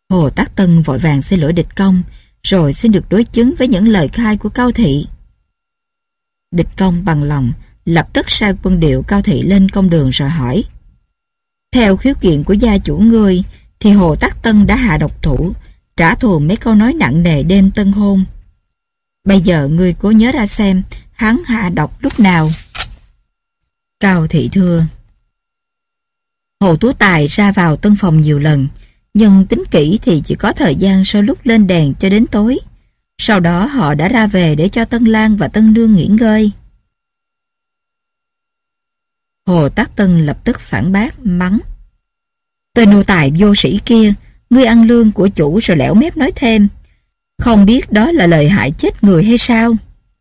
Hồ Tắc Tân vội vàng xin lỗi Địch Công, rồi xin được đối chứng với những lời khai của Cao Thị. Địch Công bằng lòng, lập tức sai quân điệu Cao Thị lên công đường rồi hỏi: theo khiếu kiện của gia chủ ngươi, thì Hồ Tắc Tân đã hạ độc thủ, trả thù mấy câu nói nặng nề đêm tân hôn. Bây giờ ngươi cố nhớ ra xem, hắn hạ độc lúc nào? Cao Thị thưa: Hồ Tú Tài ra vào tân phòng nhiều lần, nhưng tính kỹ thì chỉ có thời gian sau lúc lên đèn cho đến tối. Sau đó họ đã ra về để cho Tân Lang và Tân Nương nghỉ ngơi. Hồ Tắc Tân lập tức phản bác, mắng: tên nô tài vô sĩ kia, ngươi ăn lương của chủ rồi lẻo mép nói thêm, không biết đó là lời hại chết người hay sao?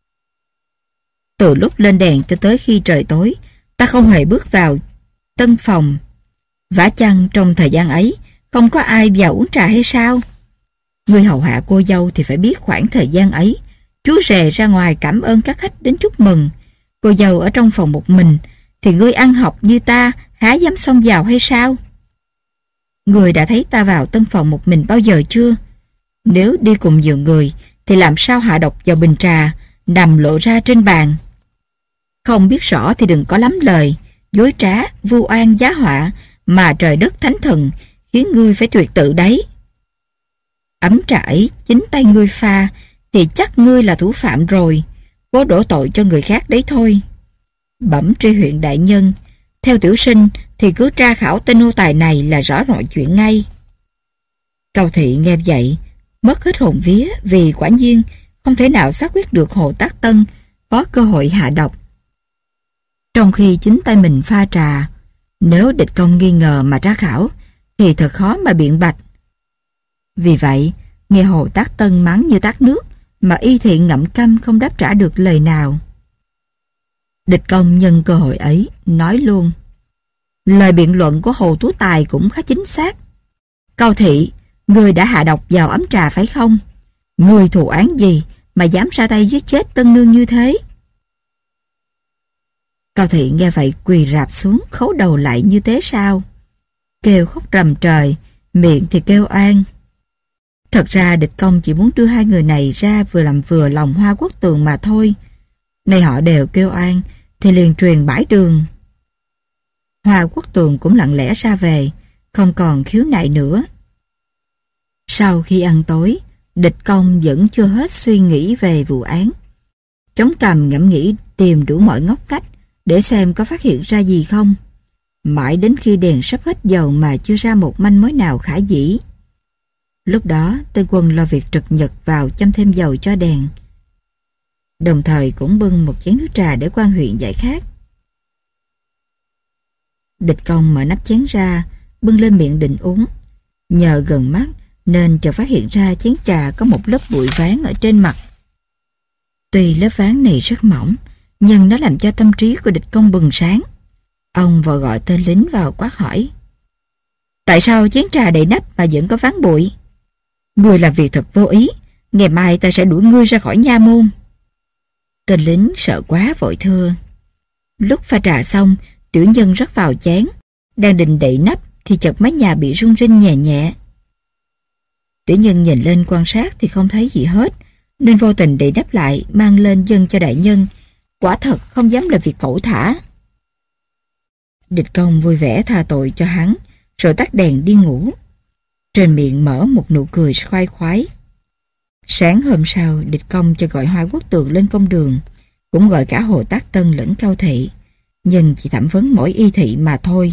Từ lúc lên đèn cho tới khi trời tối, ta không hề bước vào tân phòng. Vả chăng trong thời gian ấy không có ai vào uống trà hay sao? Ngươi hầu hạ cô dâu thì phải biết khoảng thời gian ấy, chú rể ra ngoài cảm ơn các khách đến chúc mừng. Cô dâu ở trong phòng một mình, thì ngươi ăn học như ta há dám xông vào hay sao? Ngươi đã thấy ta vào tân phòng một mình bao giờ chưa? Nếu đi cùng nhiều người thì làm sao hạ độc vào bình trà nằm lộ ra trên bàn? Không biết rõ thì đừng có lắm lời, dối trá, vu oan giá họa mà trời đất thánh thần, khiến ngươi phải tuyệt tự đấy. Ấm trà ấy chính tay ngươi pha thì chắc ngươi là thủ phạm rồi, cố đổ tội cho người khác đấy thôi. Bẩm tri huyện đại nhân, theo tiểu sinh thì cứ tra khảo tên nô tài này là rõ mọi chuyện ngay. Cao Thị nghe vậy mất hết hồn vía, vì quả nhiên không thể nào xác quyết được Hồ Tắc Tân có cơ hội hạ độc, trong khi chính tay mình pha trà. Nếu Địch Công nghi ngờ mà tra khảo thì thật khó mà biện bạch. Vì vậy nghe Hồ Tắc Tân mắng như tát nước, mà Y Thị ngậm câm không đáp trả được lời nào. Địch Công nhân cơ hội ấy nói luôn: lời biện luận của Hồ Tú Tài cũng khá chính xác. Cao Thị, người đã hạ độc vào ấm trà phải không? Người thù án gì mà dám ra tay giết chết Tân Nương như thế? Cao Thị nghe vậy quỳ rạp xuống, khấu đầu lại như thế sao, kêu khóc rầm trời, miệng thì kêu oan. Thật ra Địch Công chỉ muốn đưa hai người này ra vừa làm vừa lòng Hoa Quốc Tường mà thôi. Nay họ đều kêu oan thì liền truyền bãi đường. Hoa Quốc Tường cũng lặng lẽ ra về, không còn khiếu nại nữa. Sau khi ăn tối, Địch Công vẫn chưa hết suy nghĩ về vụ án. Chống cằm ngẫm nghĩ tìm đủ mọi ngóc ngách để xem có phát hiện ra gì không. Mãi đến khi đèn sắp hết dầu mà chưa ra một manh mối nào khả dĩ. Lúc đó Tên Quân lo việc trực nhật vào châm thêm dầu cho đèn, đồng thời cũng bưng một chén nước trà để quan huyện giải khát. Địch Công mở nắp chén ra, bưng lên miệng định uống. Nhờ gần mắt nên chợt phát hiện ra chén trà có một lớp bụi ván ở trên mặt. Tuy lớp ván này rất mỏng, nhưng nó làm cho tâm trí của Địch Công bừng sáng. Ông vội gọi tên lính vào quát hỏi: tại sao chén trà đầy nắp mà vẫn có ván bụi? Ngươi làm việc thật vô ý, ngày mai ta sẽ đuổi ngươi ra khỏi nha môn. Tên lính sợ quá vội thưa: lúc pha trà xong, tiểu nhân rắc vào chén, đang định đậy nắp thì chợt mái nhà bị rung rinh nhẹ nhẹ. Tiểu nhân nhìn lên quan sát thì không thấy gì hết, nên vô tình đậy nắp lại mang lên dâng cho đại nhân. Quả thật không dám làm việc cẩu thả. Địch Công vui vẻ tha tội cho hắn, rồi tắt đèn đi ngủ. Trên miệng mở một nụ cười khoái khoái. Sáng hôm sau, Địch Công cho gọi Hoa Quốc Tường lên công đường, cũng gọi cả Hồ Tắc Tân lẫn Cao Thị, nhưng chỉ thẩm vấn mỗi Y Thị mà thôi.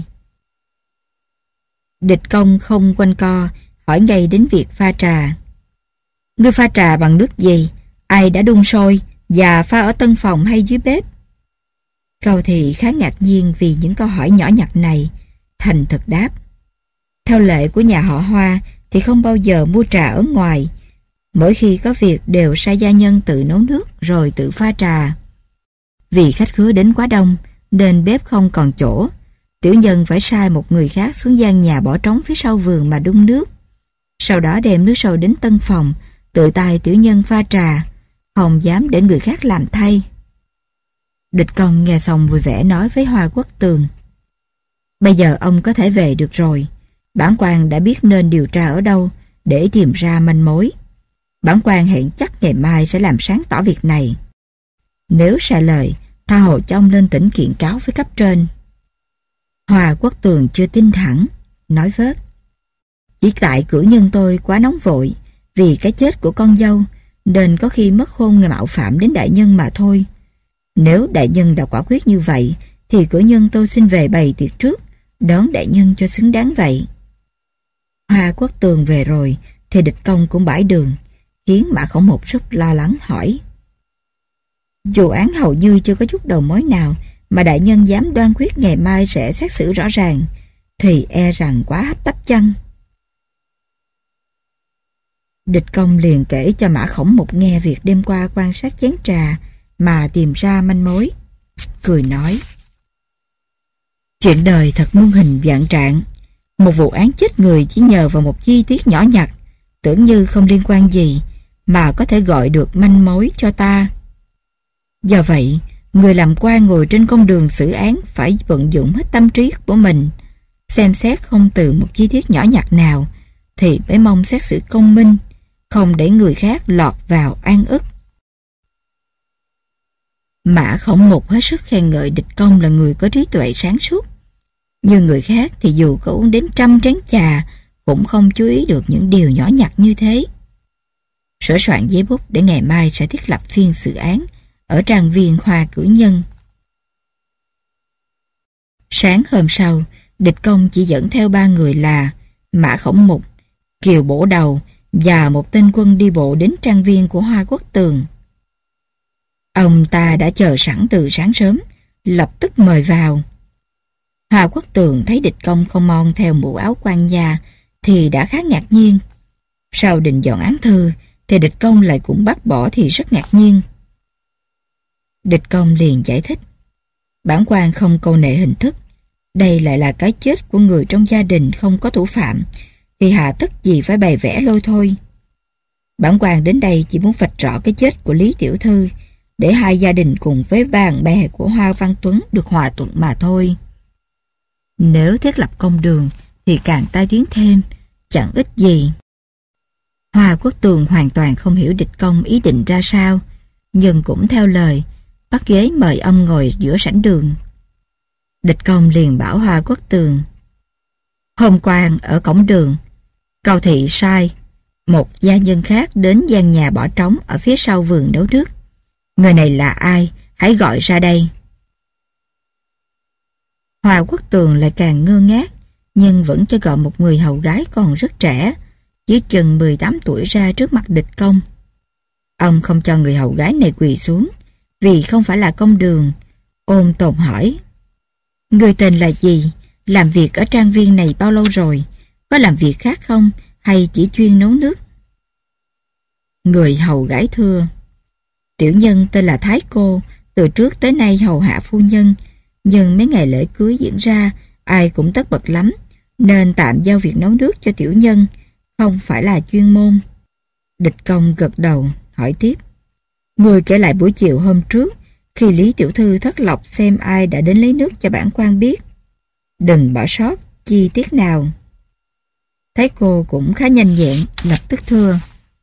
Địch Công không quanh co, hỏi ngay đến việc pha trà. Ngươi pha trà bằng nước gì? Ai đã đun sôi? Và pha ở tân phòng hay dưới bếp? Cao Thị khá ngạc nhiên vì những câu hỏi nhỏ nhặt này, thành thật đáp: theo lệ của nhà họ Hoa thì không bao giờ mua trà ở ngoài. Mỗi khi có việc đều sai gia nhân tự nấu nước rồi tự pha trà. Vì khách khứa đến quá đông nên bếp không còn chỗ, tiểu nhân phải sai một người khác xuống gian nhà bỏ trống phía sau vườn mà đun nước. Sau đó đem nước sôi đến tân phòng, tự tay tiểu nhân pha trà, không dám để người khác làm thay. Địch Công nghe xong vui vẻ nói với Hoa Quốc Tường: bây giờ ông có thể về được rồi. Bản quan đã biết nên điều tra ở đâu, để tìm ra manh mối. Bản quan hẹn chắc ngày mai sẽ làm sáng tỏ việc này. Nếu sai lời, tha hồ cho ông lên tỉnh kiện cáo với cấp trên. Hoa Quốc Tường chưa tin thẳng, nói vớt. Chỉ tại cử nhân tôi quá nóng vội vì cái chết của con dâu, nên có khi mất khôn người mạo phạm đến đại nhân mà thôi. Nếu đại nhân đã quả quyết như vậy, thì cử nhân tôi xin về bày tiệc trước, đón đại nhân cho xứng đáng vậy. Hoa Quốc Tường về rồi, thì Địch Công cũng bãi đường, khiến Mã Khổng Một rất lo lắng hỏi. Vụ án hầu như chưa có chút đầu mối nào mà đại nhân dám đoan quyết ngày mai sẽ xét xử rõ ràng, thì e rằng quá hấp tấp chăng? Địch Công liền kể cho Mã Khổng Một nghe việc đêm qua quan sát chén trà mà tìm ra manh mối, cười nói. Chuyện đời thật muôn hình vạn trạng. Một vụ án chết người chỉ nhờ vào một chi tiết nhỏ nhặt, tưởng như không liên quan gì, mà có thể gọi được manh mối cho ta. Do vậy, người làm quan ngồi trên con đường xử án phải vận dụng hết tâm trí của mình, xem xét không từ một chi tiết nhỏ nhặt nào, thì mới mong xét xử công minh, không để người khác lọt vào oan ức. Mã Khổng Một hết sức khen ngợi Địch Công là người có trí tuệ sáng suốt. Như người khác thì dù có uống đến 100 chén trà cũng không chú ý được những điều nhỏ nhặt như thế. Sửa soạn giấy bút để ngày mai sẽ thiết lập phiên xử án ở trang viên Hoa Cử Nhân. Sáng hôm sau, Địch Công chỉ dẫn theo 3 người là Mã Khổng Mục, Kiều Bổ Đầu và một tên quân đi bộ đến trang viên của Hoa Quốc Tường. Ông ta đã chờ sẵn từ sáng sớm, lập tức mời vào. Hoa Quốc Tường thấy Địch Công không mon theo mũ áo quan gia thì đã khá ngạc nhiên. Sau định dọn án thư thì Địch Công lại cũng bác bỏ thì rất ngạc nhiên. Địch Công liền giải thích. Bản quan không câu nệ hình thức. Đây lại là cái chết của người trong gia đình không có thủ phạm, thì hà tất gì phải bày vẽ lôi thôi. Bản quan đến đây chỉ muốn vạch rõ cái chết của Lý Tiểu Thư, để hai gia đình cùng với bạn bè của Hoa Văn Tuấn được hòa thuận mà thôi. Nếu thiết lập công đường thì càng tai tiếng thêm, chẳng ích gì. Hoa Quốc Tường hoàn toàn không hiểu Địch Công ý định ra sao, nhưng cũng theo lời, bắt ghế mời ông ngồi giữa sảnh đường. Địch Công liền bảo Hoa Quốc Tường. Hôm qua ở cổng đường, Cao Thị sai một gia nhân khác đến gian nhà bỏ trống ở phía sau vườn nấu nước. Người này là ai? Hãy gọi ra đây. Hoa Quốc Tường lại càng ngơ ngác, nhưng vẫn cho gọi một người hầu gái còn rất trẻ, chỉ chừng 18 tuổi ra trước mặt Địch Công. Ông không cho người hầu gái này quỳ xuống, vì không phải là công đường. Ôn tồn hỏi. Người tên là gì? Làm việc ở trang viên này bao lâu rồi? Có làm việc khác không? Hay chỉ chuyên nấu nước? Người hầu gái thưa. Tiểu nhân tên là Thái Cô, từ trước tới nay hầu hạ phu nhân, nhưng mấy ngày lễ cưới diễn ra, ai cũng tất bật lắm, nên tạm giao việc nấu nước cho tiểu nhân, không phải là chuyên môn. Địch Công gật đầu, hỏi tiếp. Người kể lại buổi chiều hôm trước, khi Lý Tiểu Thư thất lộc xem ai đã đến lấy nước cho bản quan biết. Đừng bỏ sót chi tiết nào. Thái Cô cũng khá nhanh nhẹn, lập tức thưa.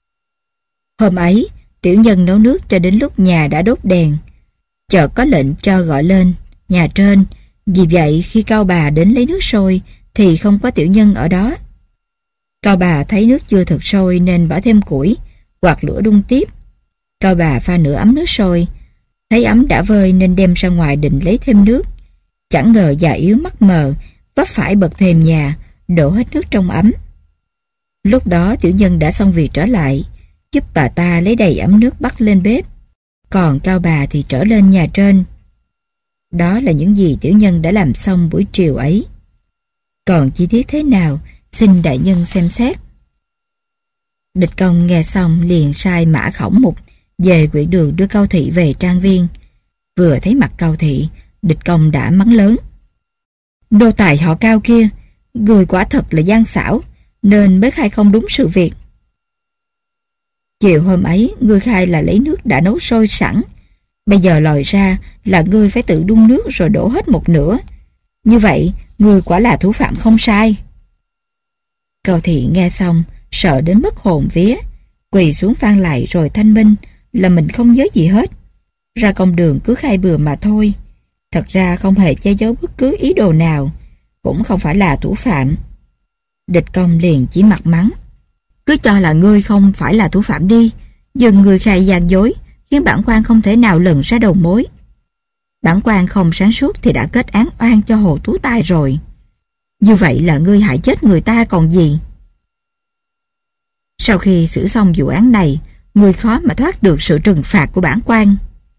Hôm ấy, tiểu nhân nấu nước cho đến lúc nhà đã đốt đèn. Chợt có lệnh cho gọi lên nhà trên, vì vậy khi Cao bà đến lấy nước sôi thì không có tiểu nhân ở đó. Cao bà thấy nước chưa thực sôi nên bỏ thêm củi, quạt lửa đun tiếp. Cao bà pha nửa ấm nước sôi, thấy ấm đã vơi nên đem ra ngoài định lấy thêm nước. Chẳng ngờ già yếu mắt mờ, vấp phải bậc thềm nhà, đổ hết nước trong ấm. Lúc đó tiểu nhân đã xong việc trở lại, giúp bà ta lấy đầy ấm nước bắt lên bếp. Còn Cao bà thì trở lên nhà trên. Đó là những gì tiểu nhân đã làm xong buổi chiều ấy. Còn chi tiết thế nào, xin đại nhân xem xét. Địch Công nghe xong liền sai Mã Khổng Mục về quyện đường đưa Cao Thị về trang viên. Vừa thấy mặt Cao Thị, Địch Công đã mắng lớn. Nô tài họ Cao kia, người quả thật là gian xảo, nên mới khai không đúng sự việc. Chiều hôm ấy, ngươi khai là lấy nước đã nấu sôi sẵn. Bây giờ lòi ra là ngươi phải tự đun nước rồi đổ hết một nửa. Như vậy, ngươi quả là thủ phạm không sai. Cao Thị nghe xong, sợ đến mất hồn vía, quỳ xuống van lại rồi thanh minh là mình không nhớ gì hết. Ra công đường cứ khai bừa mà thôi. Thật ra không hề che giấu bất cứ ý đồ nào, cũng không phải là thủ phạm. Địch Công liền chỉ mặt mắng. Cứ cho là ngươi không phải là thủ phạm đi, dừng người khai gian dối, khiến bản quan không thể nào lần ra đầu mối. Bản quan không sáng suốt thì đã kết án oan cho Hồ Tú Tài rồi. Như vậy là ngươi hại chết người ta còn gì. Sau khi xử xong vụ án này, ngươi khó mà thoát được sự trừng phạt của bản quan.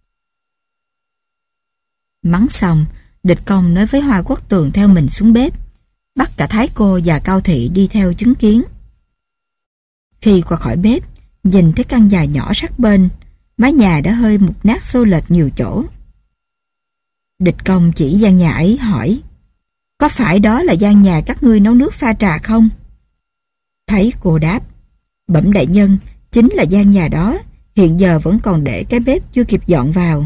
Mắng xong, Địch Công nói với Hoa Quốc Tường theo mình xuống bếp, bắt cả Thái Cô và Cao Thị đi theo chứng kiến. Khi qua khỏi bếp, nhìn thấy căn nhà nhỏ sát bên, mái nhà đã hơi mục nát xô lệch nhiều chỗ. Địch Công chỉ gian nhà ấy hỏi, có phải đó là gian nhà các ngươi nấu nước pha trà không? Thấy cô đáp, bẩm đại nhân, chính là gian nhà đó, hiện giờ vẫn còn để cái bếp chưa kịp dọn vào.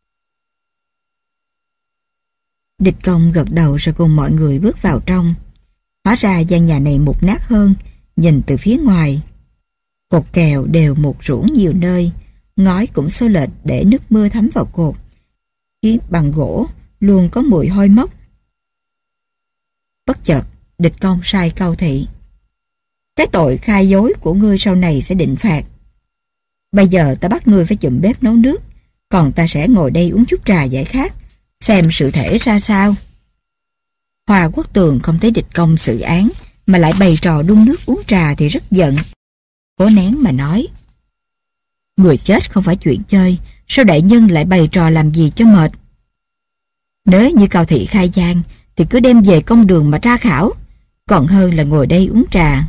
Địch Công gật đầu rồi cùng mọi người bước vào trong. Hóa ra gian nhà này mục nát hơn, nhìn từ phía ngoài. Cột kèo đều mục ruỗng nhiều nơi, ngói cũng xô lệch để nước mưa thấm vào cột. Khiến bằng gỗ luôn có mùi hôi mốc. Bất chợt, Địch Công sai Cao Thị, cái tội khai dối của ngươi sau này sẽ định phạt. Bây giờ ta bắt ngươi phải chùm bếp nấu nước, còn ta sẽ ngồi đây uống chút trà giải khát, xem sự thể ra sao. Hoa Quốc Tường không thấy Địch Công xử án mà lại bày trò đun nước uống trà thì rất giận. Cố nén mà nói, người chết không phải chuyện chơi, sao đại nhân lại bày trò làm gì cho mệt? Nếu như Cao Thị khai gian thì cứ đem về công đường mà tra khảo, còn hơn là ngồi đây uống trà.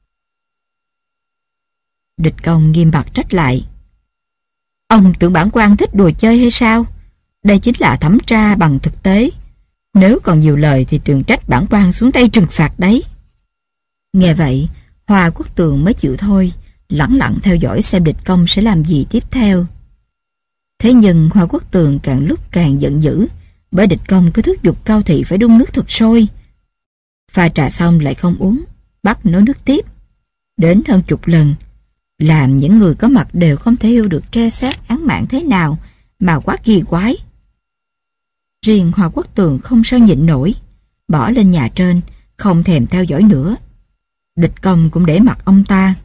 Địch Công nghiêm mặt trách lại, ông tưởng bản quan thích đùa chơi hay sao? Đây chính là thẩm tra bằng thực tế. Nếu còn nhiều lời thì trừng trách bản quan xuống tay trừng phạt đấy. Nghe vậy, Hoa Quốc Tường mới chịu thôi, lẳng lặng theo dõi xem Địch Công sẽ làm gì tiếp theo. Thế nhưng Hoa Quốc Tường càng lúc càng giận dữ, bởi Địch Công cứ thúc giục Cao Thị phải đun nước thật sôi. Pha trà xong lại không uống, bắt nấu nước tiếp. Đến hơn chục lần, làm những người có mặt đều không thể hiểu được tre xét án mạng thế nào mà quá kỳ quái. Riêng Hoa Quốc Tường không sao nhịn nổi, bỏ lên nhà trên, không thèm theo dõi nữa. Địch Công cũng để mặc ông ta.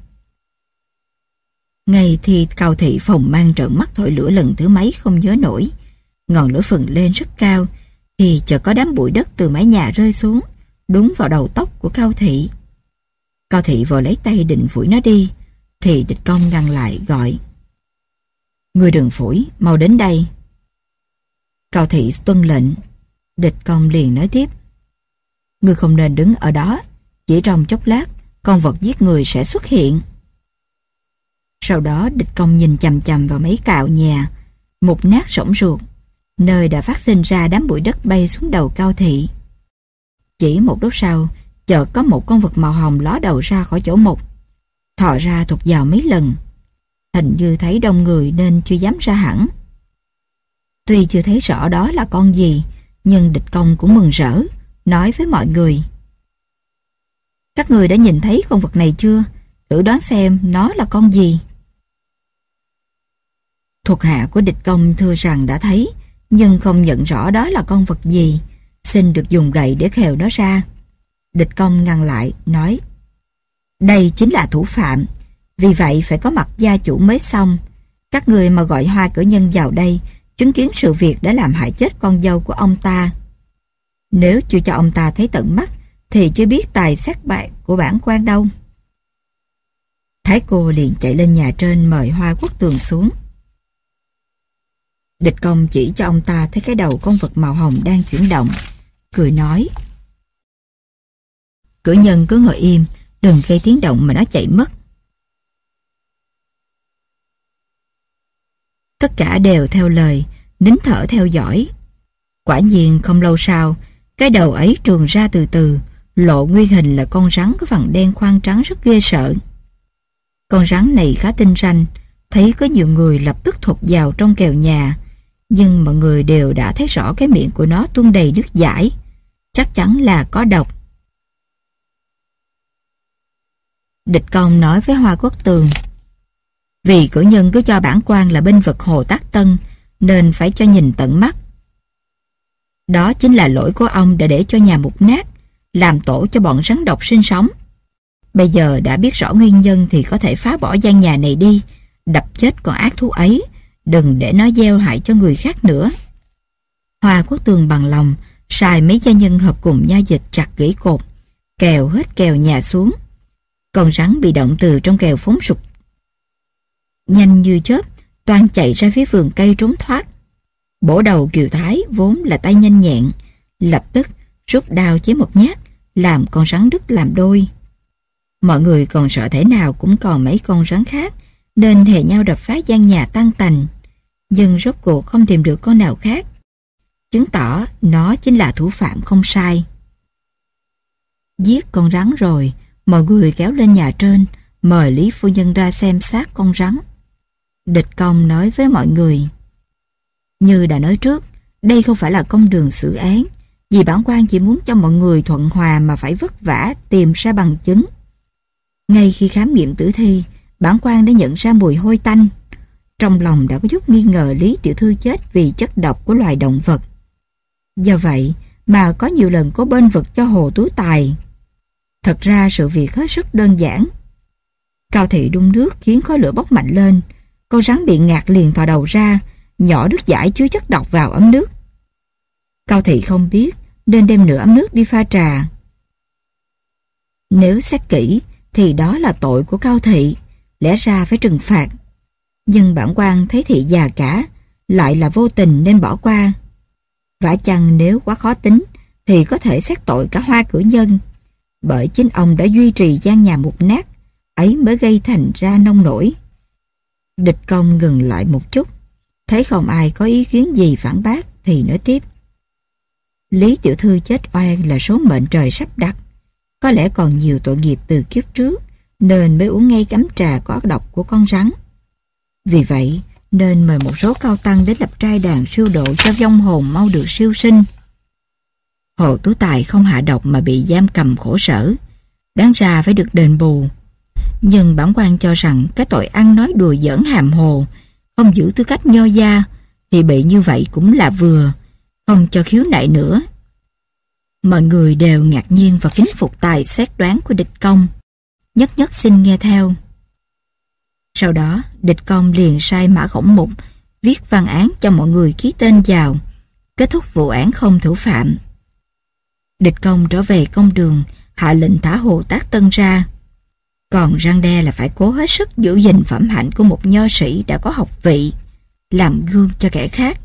Ngay thì Cao Thị phòng mang trợn mắt thổi lửa lần thứ mấy không nhớ nổi. Ngọn lửa phừng lên rất cao, thì chợt có đám bụi đất từ mái nhà rơi xuống, đúng vào đầu tóc của Cao Thị. Cao Thị vội lấy tay định phủi nó đi, thì Địch Công ngăn lại gọi, ngươi đừng phủi, mau đến đây. Cao Thị tuân lệnh. Địch Công liền nói tiếp, ngươi không nên đứng ở đó, chỉ trong chốc lát con vật giết người sẽ xuất hiện. Sau đó Địch Công nhìn chằm chằm vào mấy cạo nhà mục nát rỗng ruột, nơi đã phát sinh ra đám bụi đất bay xuống đầu Cao Thị. Chỉ một lúc sau, chợt có một con vật màu hồng ló đầu ra khỏi chỗ mục, thò ra thụt vào mấy lần. Hình như thấy đông người nên chưa dám ra hẳn. Tuy chưa thấy rõ đó là con gì, nhưng Địch Công cũng mừng rỡ, nói với mọi người, các người đã nhìn thấy con vật này chưa? Thử đoán xem nó là con gì. Thuộc hạ của Địch Công thưa rằng đã thấy, nhưng không nhận rõ đó là con vật gì, xin được dùng gậy để khều nó ra. Địch Công ngăn lại, nói, đây chính là thủ phạm, vì vậy phải có mặt gia chủ mới xong. Các người mà gọi Hoa cử nhân vào đây, chứng kiến sự việc đã làm hại chết con dâu của ông ta. Nếu chưa cho ông ta thấy tận mắt, thì chưa biết tài sát bạc của bản quan đâu. Thái Cô liền chạy lên nhà trên mời Hoa Quốc Tường xuống. Địch Công chỉ cho ông ta thấy cái đầu con vật màu hồng đang chuyển động, cười nói, cử nhân cứ ngồi im, đừng gây tiếng động mà nó chạy mất. Tất cả đều theo lời, nín thở theo dõi. Quả nhiên không lâu sau, cái đầu ấy trườn ra từ từ, lộ nguyên hình là con rắn có vằn đen khoang trắng rất ghê sợ. Con rắn này khá tinh ranh, thấy có nhiều người lập tức thụt vào trong kèo nhà, nhưng mọi người đều đã thấy rõ cái miệng của nó tuôn đầy nước dãi, chắc chắn là có độc. Địch Công nói với Hoa Quốc Tường. Vì cử nhân cứ cho bản quan là binh vực Hồ Tác Tân, nên phải cho nhìn tận mắt. Đó chính là lỗi của ông đã để cho nhà mục nát, làm tổ cho bọn rắn độc sinh sống. Bây giờ đã biết rõ nguyên nhân thì có thể phá bỏ gian nhà này đi, đập chết con ác thú ấy, đừng để nó gieo hại cho người khác nữa. Hoa Quốc Tường bằng lòng, sai mấy gia nhân hợp cùng nha dịch chặt gãy cột, kèo hết kèo nhà xuống. Con rắn bị động từ trong kèo phóng sụp nhanh như chớp, toan chạy ra phía vườn cây trốn thoát. Bổ đầu Kiều Thái vốn là tay nhanh nhẹn, lập tức rút đao chém một nhát, làm con rắn đứt làm đôi. Mọi người còn sợ thế nào cũng còn mấy con rắn khác, nên hề nhau đập phá gian nhà tan tành, nhưng rốt cuộc không tìm được con nào khác, chứng tỏ nó chính là thủ phạm không sai. Giết con rắn rồi, mọi người kéo lên nhà trên, mời Lý phu nhân ra xem xác con rắn. Địch Công nói với mọi người. Như đã nói trước, đây không phải là con đường xử án, vì bản quan chỉ muốn cho mọi người thuận hòa mà phải vất vả tìm ra bằng chứng. Ngay khi khám nghiệm tử thi, bản quan đã nhận ra mùi hôi tanh. Trong lòng đã có chút nghi ngờ Lý tiểu thư chết vì chất độc của loài động vật. Do vậy mà có nhiều lần có bên vực cho Hồ Tú Tài. Thật ra sự việc hết sức đơn giản. Cao thị đun nước khiến khói lửa bốc mạnh lên, con rắn bị ngạt liền thò đầu ra, nhỏ nước giải chứa chất độc vào ấm nước. Cao thị không biết nên đem nửa ấm nước đi pha trà. Nếu xét kỹ thì đó là tội của Cao thị, lẽ ra phải trừng phạt. Nhưng bản quan thấy thị già cả, lại là vô tình nên bỏ qua. Vả chăng nếu quá khó tính thì có thể xét tội cả Hoa cử nhân, bởi chính ông đã duy trì gian nhà mục nát ấy mới gây thành ra nông nổi. Địch Công ngừng lại một chút, thấy không ai có ý kiến gì phản bác thì nói tiếp. Lý tiểu thư chết oan là số mệnh trời sắp đặt, có lẽ còn nhiều tội nghiệp từ kiếp trước nên mới uống ngay cắm trà có độc của con rắn. Vì vậy nên mời một số cao tăng đến lập trai đàn siêu độ cho vong hồn mau được siêu sinh. Hồ Tú Tài không hạ độc mà bị giam cầm khổ sở, đáng ra phải được đền bù. Nhưng bản quan cho rằng cái tội ăn nói đùa giỡn hàm hồ, không giữ tư cách nho gia, thì bị như vậy cũng là vừa, không cho khiếu nại nữa. Mọi người đều ngạc nhiên và kính phục tài xét đoán của Địch Công, nhất nhất xin nghe theo. Sau đó, Địch Công liền sai Mã Khổng Mục viết văn án cho mọi người ký tên vào, kết thúc vụ án không thủ phạm. Địch Công trở về công đường, hạ lệnh thả Hồ Tác Tân ra. Còn răn đe là phải cố hết sức giữ gìn phẩm hạnh của một nho sĩ đã có học vị, làm gương cho kẻ khác.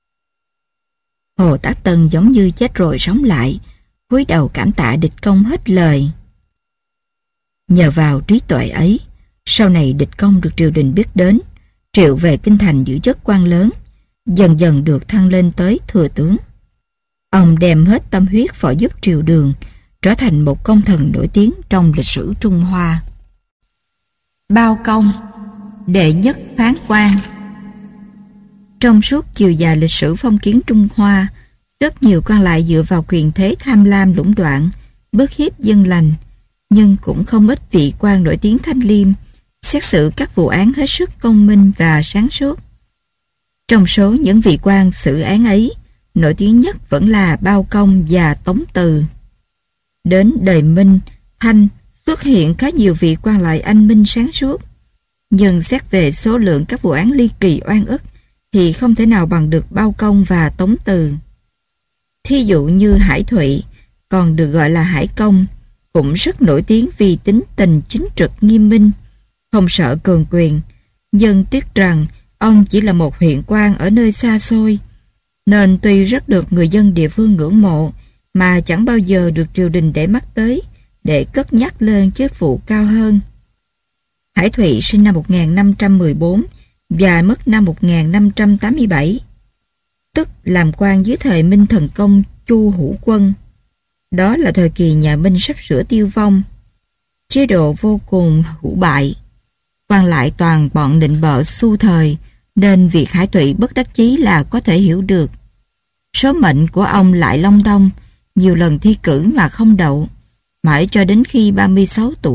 Hồ Tác Tân giống như chết rồi sống lại, cúi đầu cảm tạ Địch Công hết lời. Nhờ vào trí tuệ ấy, sau này Địch Công được triều đình biết đến, triệu về kinh thành giữ chức quan lớn, dần dần được thăng lên tới thừa tướng. Ông đem hết tâm huyết phò giúp triều đường, trở thành một công thần nổi tiếng trong lịch sử Trung Hoa. Bao Công, đệ nhất phán quan. Trong suốt chiều dài lịch sử phong kiến Trung Hoa, rất nhiều quan lại dựa vào quyền thế tham lam lũng đoạn, bức hiếp dân lành, nhưng cũng không ít vị quan nổi tiếng thanh liêm, xét xử các vụ án hết sức công minh và sáng suốt. Trong số những vị quan xử án ấy, nổi tiếng nhất vẫn là Bao Công và Tống Từ. Đến đời Minh, Thanh xuất hiện khá nhiều vị quan lại anh minh sáng suốt, nhưng xét về số lượng các vụ án ly kỳ oan ức thì không thể nào bằng được Bao Công và Tống Từ. Thí dụ như Hải Thụy, còn được gọi là Hải Công, cũng rất nổi tiếng vì tính tình chính trực nghiêm minh, không sợ cường quyền, nhưng tiếc rằng ông chỉ là một huyện quan ở nơi xa xôi, nên tuy rất được người dân địa phương ngưỡng mộ, mà chẳng bao giờ được triều đình để mắt tới, để cất nhắc lên chức vụ cao hơn. Hải Thụy sinh năm 1514 và mất năm 1587, tức làm quan dưới thời Minh Thần Công Chu Hữu Quân. Đó là thời kỳ nhà Minh sắp sửa tiêu vong, chế độ vô cùng hủ bại, quan lại toàn bọn nịnh bợ xu thời, nên việc Hải Thụy bất đắc chí là có thể hiểu được. Số mệnh của ông lại long đong, nhiều lần thi cử mà không đậu, mãi cho đến khi 36 tuổi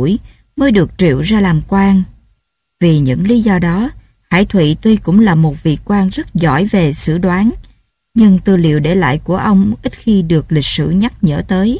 mới được triệu ra làm quan. Vì những lý do đó, Hải Thụy tuy cũng là một vị quan rất giỏi về sử đoán, nhưng tư liệu để lại của ông ít khi được lịch sử nhắc nhở tới.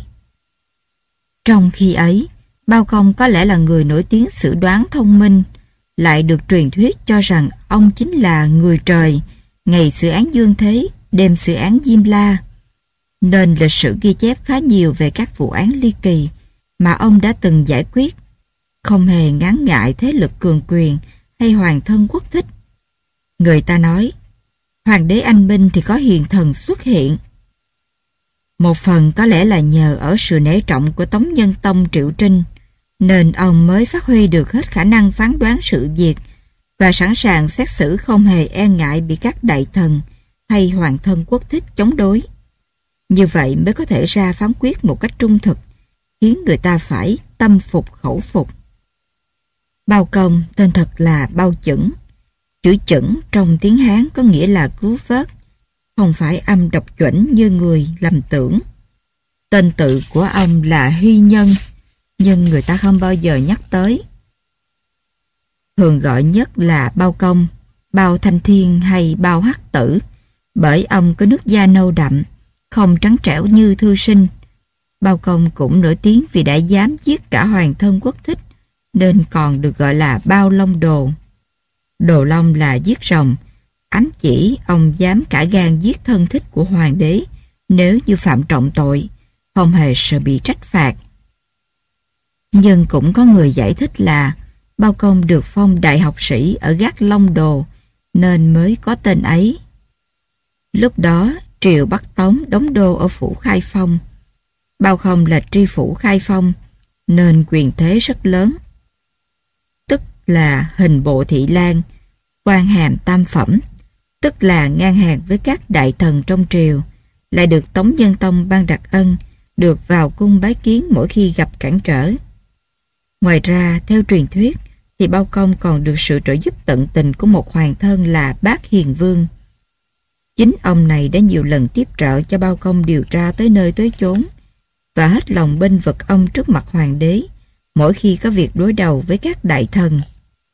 Trong khi ấy, Bao Công có lẽ là người nổi tiếng sử đoán thông minh, lại được truyền thuyết cho rằng ông chính là người trời, ngày xử án Dương Thế, đêm xử án Diêm La. Nên lịch sử ghi chép khá nhiều về các vụ án ly kỳ mà ông đã từng giải quyết, không hề ngán ngại thế lực cường quyền hay hoàng thân quốc thích. Người ta nói, hoàng đế anh minh thì có hiền thần xuất hiện. Một phần có lẽ là nhờ ở sự nể trọng của Tống Nhân Tông Triệu Trinh, nên ông mới phát huy được hết khả năng phán đoán sự việc và sẵn sàng xét xử không hề e ngại bị các đại thần hay hoàng thân quốc thích chống đối. Như vậy mới có thể ra phán quyết một cách trung thực, khiến người ta phải tâm phục khẩu phục. Bao Công tên thật là Bao Chững. Chữ Chững trong tiếng Hán có nghĩa là cứu vớt, không phải âm đọc chuẩn như người lầm tưởng. Tên tự của ông là Hy Nhân, nhưng người ta không bao giờ nhắc tới. Thường gọi nhất là Bao Công, Bao Thanh Thiên hay Bao Hắc Tử, bởi ông có nước da nâu đậm, không trắng trẻo như thư sinh. Bao Công cũng nổi tiếng vì đã dám giết cả hoàng thân quốc thích, nên còn được gọi là Bao Long Đồ. Đồ Long là giết rồng, ám chỉ ông dám cả gan giết thân thích của hoàng đế nếu như phạm trọng tội, không hề sợ bị trách phạt. Nhưng cũng có người giải thích là Bao Công được phong đại học sĩ ở gác Long Đồ nên mới có tên ấy. Lúc đó triều Bắc Tống đóng đô ở phủ Khai Phong. Bao Công là tri phủ Khai Phong nên quyền thế rất lớn, tức là hình bộ thị lang, quan hàm tam phẩm, tức là ngang hàng với các đại thần trong triều, lại được Tống Nhân Tông ban đặc ân, được vào cung bái kiến mỗi khi gặp cản trở. Ngoài ra, theo truyền thuyết, thì Bao Công còn được sự trợ giúp tận tình của một hoàng thân là Bác Hiền Vương. Chính ông này đã nhiều lần tiếp trợ cho Bao Công điều tra tới nơi tới chốn và hết lòng bênh vực ông trước mặt hoàng đế mỗi khi có việc đối đầu với các đại thần.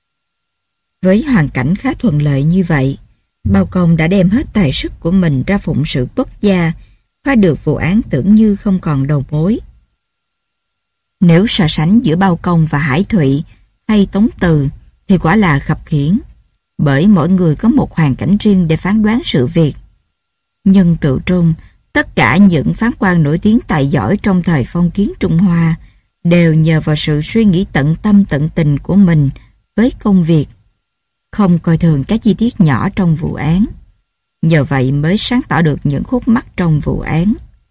Với hoàn cảnh khá thuận lợi như vậy, Bao Công đã đem hết tài sức của mình ra phụng sự quốc gia, phá được vụ án tưởng như không còn đầu mối. Nếu so sánh giữa Bao Công và Hải Thụy hay Tống Từ thì quả là khập khiễng, bởi mỗi người có một hoàn cảnh riêng để phán đoán sự việc. Nhưng tự trung, tất cả những phán quan nổi tiếng tài giỏi trong thời phong kiến Trung Hoa đều nhờ vào sự suy nghĩ tận tâm tận tình của mình với công việc, không coi thường các chi tiết nhỏ trong vụ án. Nhờ vậy mới sáng tỏ được những khúc mắc trong vụ án.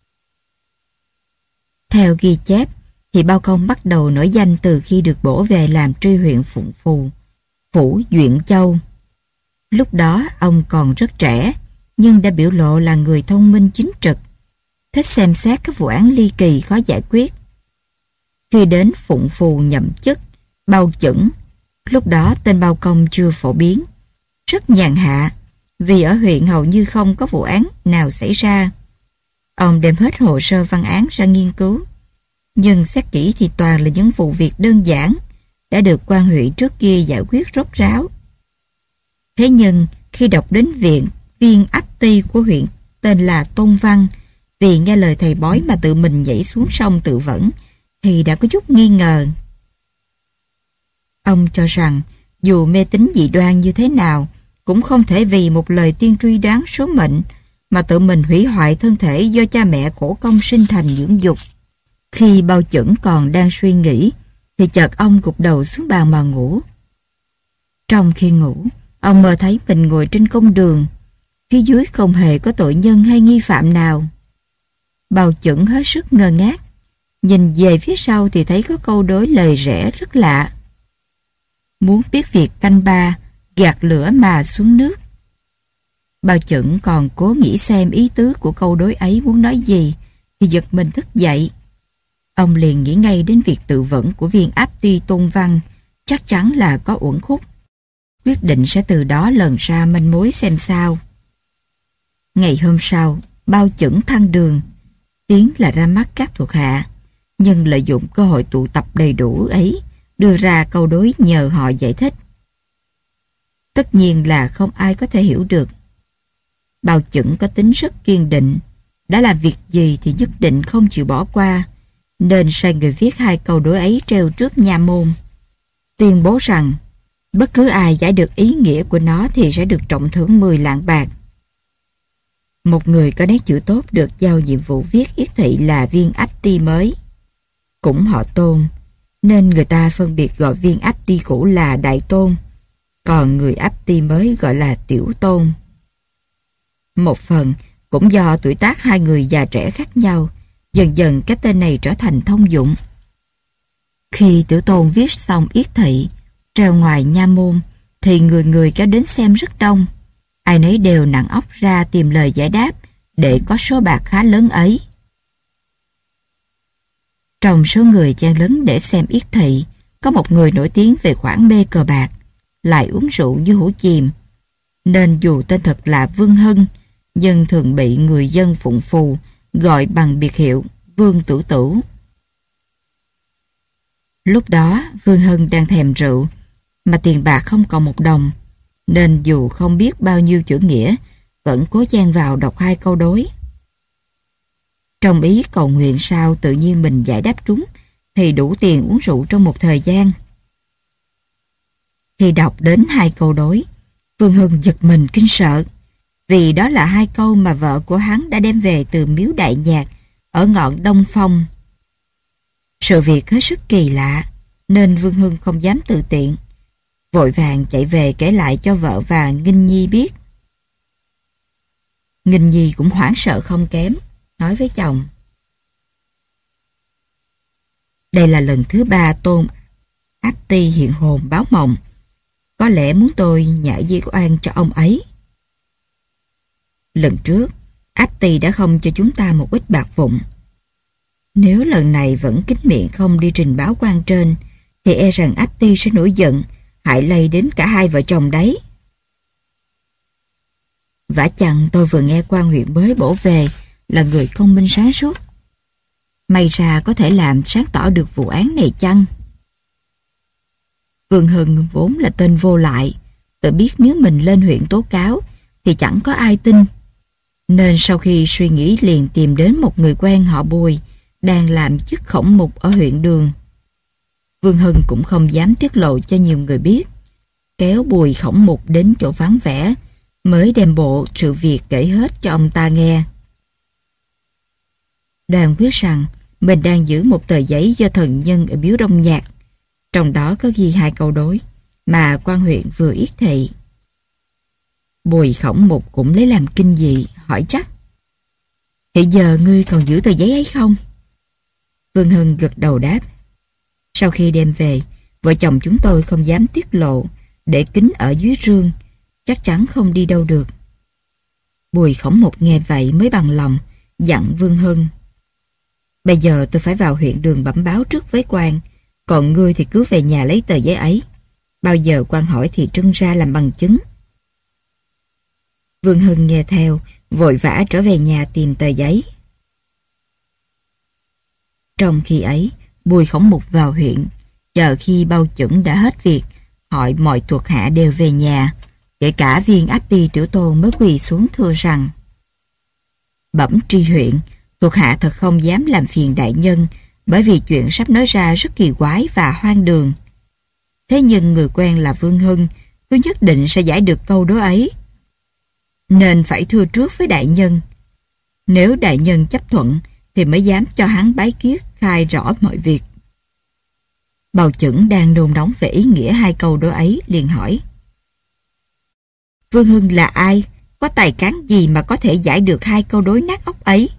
Theo ghi chép thì Bao Công bắt đầu nổi danh từ khi được bổ về làm tri huyện Phụng Phù, phủ Duyện Châu. Lúc đó ông còn rất trẻ, nhưng đã biểu lộ là người thông minh chính trực, thích xem xét các vụ án ly kỳ khó giải quyết. Khi đến Phụng Phù nhậm chức, Bao Chững, lúc đó tên Bao Công chưa phổ biến, rất nhàn hạ, vì ở huyện hầu như không có vụ án nào xảy ra. Ông đem hết hồ sơ văn án ra nghiên cứu, nhưng xét kỹ thì toàn là những vụ việc đơn giản, đã được quan huyện trước kia giải quyết rốt ráo. Thế nhưng khi đọc đến viên ách ti của huyện tên là Tôn Văn, vì nghe lời thầy bói mà tự mình nhảy xuống sông tự vẫn, thì đã có chút nghi ngờ. Ông cho rằng dù mê tín dị đoan như thế nào, cũng không thể vì một lời tiên tri đoán số mệnh mà tự mình hủy hoại thân thể do cha mẹ khổ công sinh thành dưỡng dục. Khi Bao Chững còn đang suy nghĩ, thì chợt ông gục đầu xuống bàn mà ngủ. Trong khi ngủ, ông mơ thấy mình ngồi trên công đường, phía dưới không hề có tội nhân hay nghi phạm nào. Bao Chững hết sức ngơ ngác, nhìn về phía sau thì thấy có câu đối lời rẽ rất lạ. Muốn biết việc canh ba, gạt lửa mà xuống nước. Bao Chững còn cố nghĩ xem ý tứ của câu đối ấy muốn nói gì, thì giật mình thức dậy. Ông liền nghĩ ngay đến việc tự vẫn của viên áp ti Tôn Văn, chắc chắn là có uẩn khúc. Quyết định sẽ từ đó lần ra manh mối xem sao. Ngày hôm sau, Bao Chững thăng đường, tiến là ra mắt các thuộc hạ, nhưng lợi dụng cơ hội tụ tập đầy đủ ấy đưa ra câu đối nhờ họ giải thích. Tất nhiên là không ai có thể hiểu được. Bao Chững có tính rất kiên định, đã làm việc gì thì nhất định không chịu bỏ qua, nên sai người viết 2 câu đối ấy treo trước nha môn, tuyên bố rằng bất cứ ai giải được ý nghĩa của nó thì sẽ được trọng thưởng 10 lạng bạc. Một người có nét chữ tốt được giao nhiệm vụ viết yết thị là viên áp ty mới, cũng họ Tôn, nên người ta phân biệt gọi viên áp ty cũ là Đại Tôn, còn người áp ty mới gọi là Tiểu Tôn. Một phần cũng do tuổi tác hai người già trẻ khác nhau, dần dần cái tên này trở thành thông dụng. Khi Tiểu Tôn viết xong yết thị, treo ngoài nha môn, thì người người kéo đến xem rất đông. Ai nấy đều nặng óc ra tìm lời giải đáp để có số bạc khá lớn ấy. Trong số người chen lấn để xem yết thị, có một người nổi tiếng về khoản bê cờ bạc, lại uống rượu như hũ chìm, nên dù tên thật là Vương Hân, nhưng thường bị người dân phụng phù gọi bằng biệt hiệu Vương Tử Tử. Lúc đó Vương Hân đang thèm rượu, mà tiền bạc không còn một đồng, nên dù không biết bao nhiêu chữ nghĩa, vẫn cố chen vào đọc 2 câu đối. Trong ý cầu nguyện sao tự nhiên mình giải đáp trúng, thì đủ tiền uống rượu trong một thời gian. Khi đọc đến 2 câu đối, Vương Hân giật mình kinh sợ, vì đó là 2 câu mà vợ của hắn đã đem về từ miếu Đại Nhạc ở ngọn Đông Phong. Sự việc hết sức kỳ lạ, nên Vương Hân không dám tự tiện, vội vàng chạy về kể lại cho vợ và Nghinh Nhi biết. Nghinh Nhi cũng hoảng sợ không kém, nói với chồng: đây là lần thứ 3 Tôn Áp Ty hiện hồn báo mộng, có lẽ muốn tôi nhả di oan cho ông ấy. Lần trước, Áp Ty đã không cho chúng ta một ít bạc vụn. Nếu lần này vẫn kín miệng không đi trình báo quan trên, thì e rằng Áp Ty sẽ nổi giận, hại lây đến cả hai vợ chồng đấy. Vả chăng tôi vừa nghe quan huyện mới bổ về là người công minh sáng suốt. May ra có thể làm sáng tỏ được vụ án này chăng? Vương Hân vốn là tên vô lại, tự biết nếu mình lên huyện tố cáo thì chẳng có ai tin, nên sau khi suy nghĩ liền tìm đến một người quen họ Bùi đang làm chức khổng mục ở huyện Đường. Vương Hân cũng không dám tiết lộ cho nhiều người biết, kéo Bùi khổng mục đến chỗ vắng vẻ, mới đem bộ sự việc kể hết cho ông ta nghe. Đoàn biết rằng mình đang giữ một tờ giấy do thần nhân ở miếu Đông Nhạc, trong đó có ghi 2 câu đối mà quan huyện vừa yết thị. Bùi khổng mục cũng lấy làm kinh dị, hỏi chắc: hiện giờ ngươi còn giữ tờ giấy ấy không? Vương Hân gật đầu đáp: sau khi đem về, vợ chồng chúng tôi không dám tiết lộ, để kín ở dưới rương, chắc chắn không đi đâu được. Bùi khổng mục nghe vậy mới bằng lòng, dặn Vương Hân: bây giờ tôi phải vào huyện Đường bẩm báo trước với quan, còn ngươi thì cứ về nhà lấy tờ giấy ấy. Bao giờ quan hỏi thì trưng ra làm bằng chứng. Vương Hân nghe theo, vội vã trở về nhà tìm tờ giấy. Trong khi ấy, Bùi khổng mục vào huyện, chờ khi Bao Chững đã hết việc, hỏi mọi thuộc hạ đều về nhà, kể cả viên Áp Ty Tiểu Tôn mới quỳ xuống thưa rằng: bẩm tri huyện, thuộc hạ thật không dám làm phiền đại nhân, bởi vì chuyện sắp nói ra rất kỳ quái và hoang đường. Thế nhưng người quen là Vương Hân cứ nhất định sẽ giải được câu đố ấy, nên phải thưa trước với đại nhân. Nếu đại nhân chấp thuận thì mới dám cho hắn bái kiết khai rõ mọi việc. Bao Chững đang nôn nóng về ý nghĩa 2 câu đố ấy liền hỏi: Vương Hân là ai? Có tài cán gì mà có thể giải được 2 câu đối nát óc ấy?